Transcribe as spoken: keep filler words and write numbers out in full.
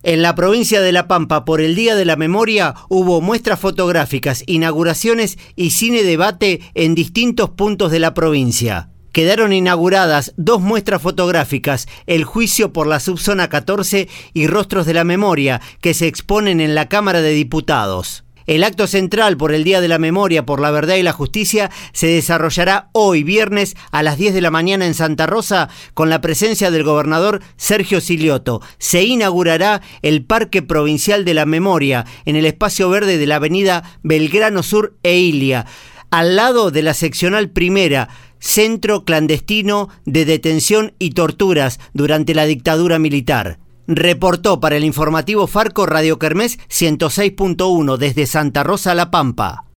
En la provincia de La Pampa, por el Día de la Memoria, hubo muestras fotográficas, inauguraciones y cine debate en distintos puntos de la provincia. Quedaron inauguradas dos muestras fotográficas, El juicio por la subzona catorce y Rostros de la Memoria, que se exponen en la Cámara de Diputados. El acto central por el Día de la Memoria, por la Verdad y la Justicia se desarrollará hoy, viernes, a las diez de la mañana en Santa Rosa, con la presencia del gobernador Sergio Silioto. Se inaugurará el Parque Provincial de la Memoria, en el espacio verde de la avenida Belgrano Sur e Ilia, al lado de la seccional primera, centro clandestino de detención y torturas durante la dictadura militar. Reportó para el informativo Farco Radio Kermés ciento seis punto uno desde Santa Rosa, La Pampa.